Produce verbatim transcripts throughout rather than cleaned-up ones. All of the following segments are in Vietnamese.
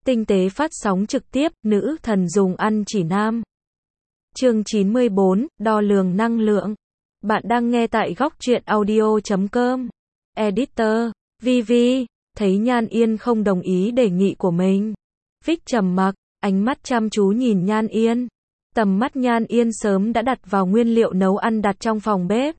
Tinh tế phát sóng trực tiếp, nữ thần dùng ăn chỉ nam. Chương chín mươi bốn, đo lường năng lượng. Bạn đang nghe tại góc truyện audio chấm com. Editor, vê vê, thấy Nhan Yên không đồng ý đề nghị của mình. Vic trầm mặc, ánh mắt chăm chú nhìn Nhan Yên. Tầm mắt Nhan Yên sớm đã đặt vào nguyên liệu nấu ăn đặt trong phòng bếp.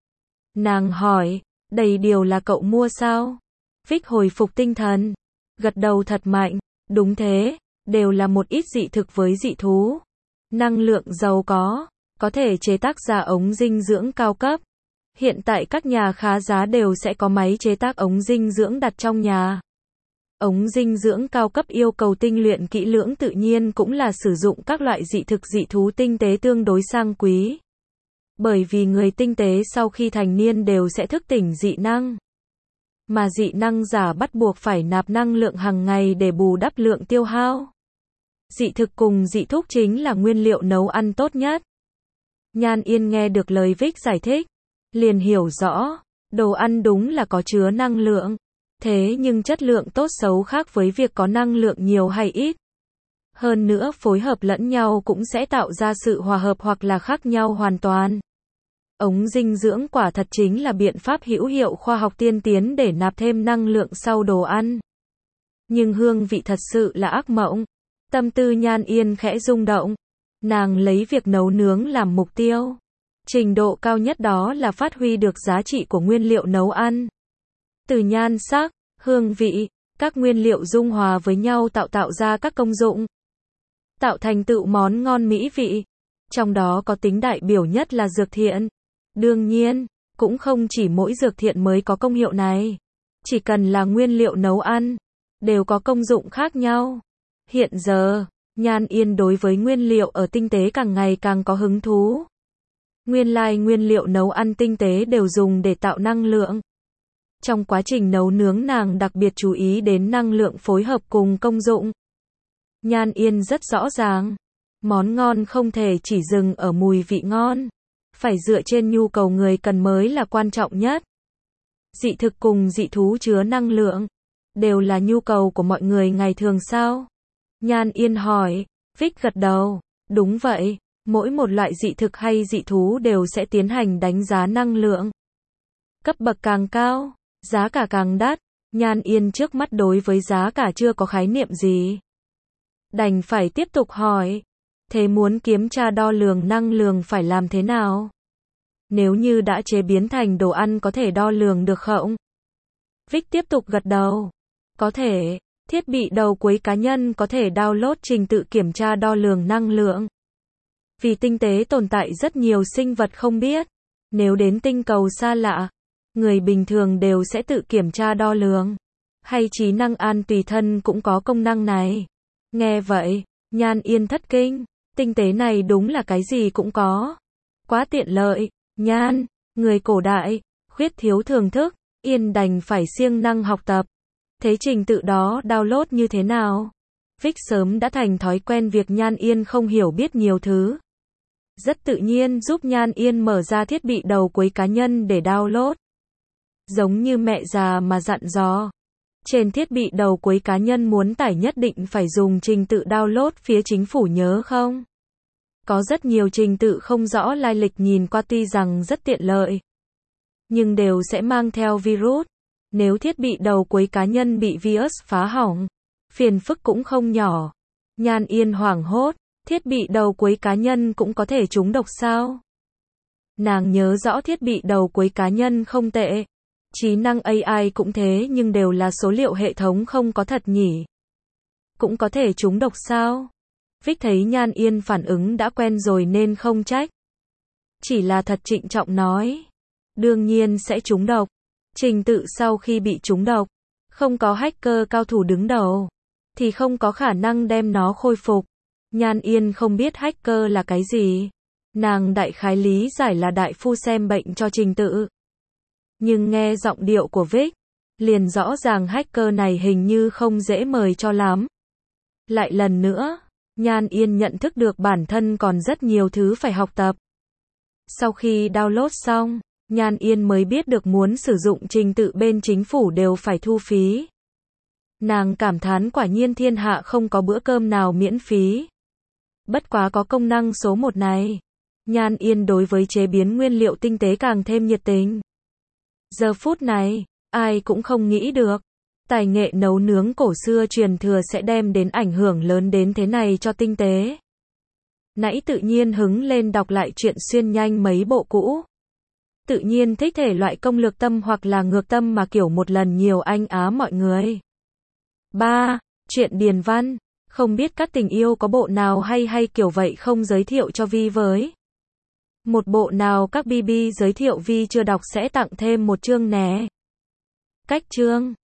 Nàng hỏi, đầy điều là cậu mua sao? Vic hồi phục tinh thần, gật đầu thật mạnh, đúng thế, đều là một ít dị thực với dị thú. Năng lượng giàu có, có thể chế tác ra ống dinh dưỡng cao cấp. Hiện tại các nhà khá giá đều sẽ có máy chế tác ống dinh dưỡng đặt trong nhà. Ống dinh dưỡng cao cấp yêu cầu tinh luyện kỹ lưỡng, tự nhiên cũng là sử dụng các loại dị thực dị thú tinh tế tương đối sang quý. Bởi vì người tinh tế sau khi thành niên đều sẽ thức tỉnh dị năng. Mà dị năng giả bắt buộc phải nạp năng lượng hàng ngày để bù đắp lượng tiêu hao. Dị thực cùng dị thúc chính là nguyên liệu nấu ăn tốt nhất. Nhan Yên nghe được lời Vic giải thích, liền hiểu rõ, đồ ăn đúng là có chứa năng lượng. Thế nhưng chất lượng tốt xấu khác với việc có năng lượng nhiều hay ít. Hơn nữa phối hợp lẫn nhau cũng sẽ tạo ra sự hòa hợp hoặc là khác nhau hoàn toàn. Ống dinh dưỡng quả thật chính là biện pháp hữu hiệu khoa học tiên tiến để nạp thêm năng lượng sau đồ ăn. Nhưng hương vị thật sự là ác mộng. Tâm tư Nhan Yên khẽ rung động. Nàng lấy việc nấu nướng làm mục tiêu. Trình độ cao nhất đó là phát huy được giá trị của nguyên liệu nấu ăn. Từ nhan sắc, hương vị, các nguyên liệu dung hòa với nhau tạo tạo ra các công dụng. Tạo thành tựu món ngon mỹ vị. Trong đó có tính đại biểu nhất là dược thiện. Đương nhiên, cũng không chỉ mỗi dược thiện mới có công hiệu này. Chỉ cần là nguyên liệu nấu ăn, đều có công dụng khác nhau. Hiện giờ, Nhan Yên đối với nguyên liệu ở tinh tế càng ngày càng có hứng thú. Nguyên lai nguyên liệu nấu ăn tinh tế đều dùng để tạo năng lượng. Trong quá trình nấu nướng nàng đặc biệt chú ý đến năng lượng phối hợp cùng công dụng. Nhan Yên rất rõ ràng, món ngon không thể chỉ dừng ở mùi vị ngon, phải dựa trên nhu cầu người cần mới là quan trọng nhất. Dị thực cùng dị thú chứa năng lượng, đều là nhu cầu của mọi người ngày thường sao? Nhan Yên hỏi, Vic gật đầu, đúng vậy, mỗi một loại dị thực hay dị thú đều sẽ tiến hành đánh giá năng lượng. Cấp bậc càng cao, giá cả càng đắt. Nhan Yên trước mắt đối với giá cả chưa có khái niệm gì. Đành phải tiếp tục hỏi, thế muốn kiểm tra đo lường năng lượng phải làm thế nào? Nếu như đã chế biến thành đồ ăn có thể đo lường được không? Vic tiếp tục gật đầu. Có thể, thiết bị đầu cuối cá nhân có thể download trình tự kiểm tra đo lường năng lượng. Vì tinh tế tồn tại rất nhiều sinh vật không biết. Nếu đến tinh cầu xa lạ, người bình thường đều sẽ tự kiểm tra đo lường. Hay trí năng an tùy thân cũng có công năng này. Nghe vậy, Nhan Yên thất kinh. Tinh tế này đúng là cái gì cũng có. Quá tiện lợi. Nhan, người cổ đại, khuyết thiếu thưởng thức, Yên đành phải siêng năng học tập. Thế trình tự đó download như thế nào? Vic sớm đã thành thói quen việc Nhan Yên không hiểu biết nhiều thứ. Rất tự nhiên giúp Nhan Yên mở ra thiết bị đầu cuối cá nhân để download. Giống như mẹ già mà dặn dò. Trên thiết bị đầu cuối cá nhân muốn tải nhất định phải dùng trình tự download phía chính phủ nhớ không? Có rất nhiều trình tự không rõ lai lịch nhìn qua tuy rằng rất tiện lợi. Nhưng đều sẽ mang theo virus. Nếu thiết bị đầu cuối cá nhân bị virus phá hỏng, phiền phức cũng không nhỏ. Nhan Yên hoảng hốt, thiết bị đầu cuối cá nhân cũng có thể trúng độc sao? Nàng nhớ rõ thiết bị đầu cuối cá nhân không tệ. Trí năng a i cũng thế nhưng đều là số liệu hệ thống không có thật nhỉ. Cũng có thể trúng độc sao? Vic thấy Nhan Yên phản ứng đã quen rồi nên không trách. Chỉ là thật trịnh trọng nói. Đương nhiên sẽ trúng độc. Trình tự sau khi bị trúng độc, không có hacker cao thủ đứng đầu, thì không có khả năng đem nó khôi phục. Nhan Yên không biết hacker là cái gì. Nàng đại khái lý giải là đại phu xem bệnh cho trình tự. Nhưng nghe giọng điệu của Vic, liền rõ ràng hacker này hình như không dễ mời cho lắm. Lại lần nữa, Nhan Yên nhận thức được bản thân còn rất nhiều thứ phải học tập. Sau khi download xong, Nhan Yên mới biết được muốn sử dụng trình tự bên chính phủ đều phải thu phí. Nàng cảm thán quả nhiên thiên hạ không có bữa cơm nào miễn phí. Bất quá có công năng số một này. Nhan Yên đối với chế biến nguyên liệu tinh tế càng thêm nhiệt tình. Giờ phút này, ai cũng không nghĩ được. Tài nghệ nấu nướng cổ xưa truyền thừa sẽ đem đến ảnh hưởng lớn đến thế này cho tinh tế. Nãy tự nhiên hứng lên đọc lại chuyện xuyên nhanh mấy bộ cũ. Tự nhiên thích thể loại công lược tâm hoặc là ngược tâm mà kiểu một lần nhiều anh á mọi người. ba. Chuyện điền văn. Không biết các tình yêu có bộ nào hay hay kiểu vậy không giới thiệu cho Vi với. Một bộ nào các bi bi giới thiệu Vi chưa đọc sẽ tặng thêm một chương nè. Cách chương.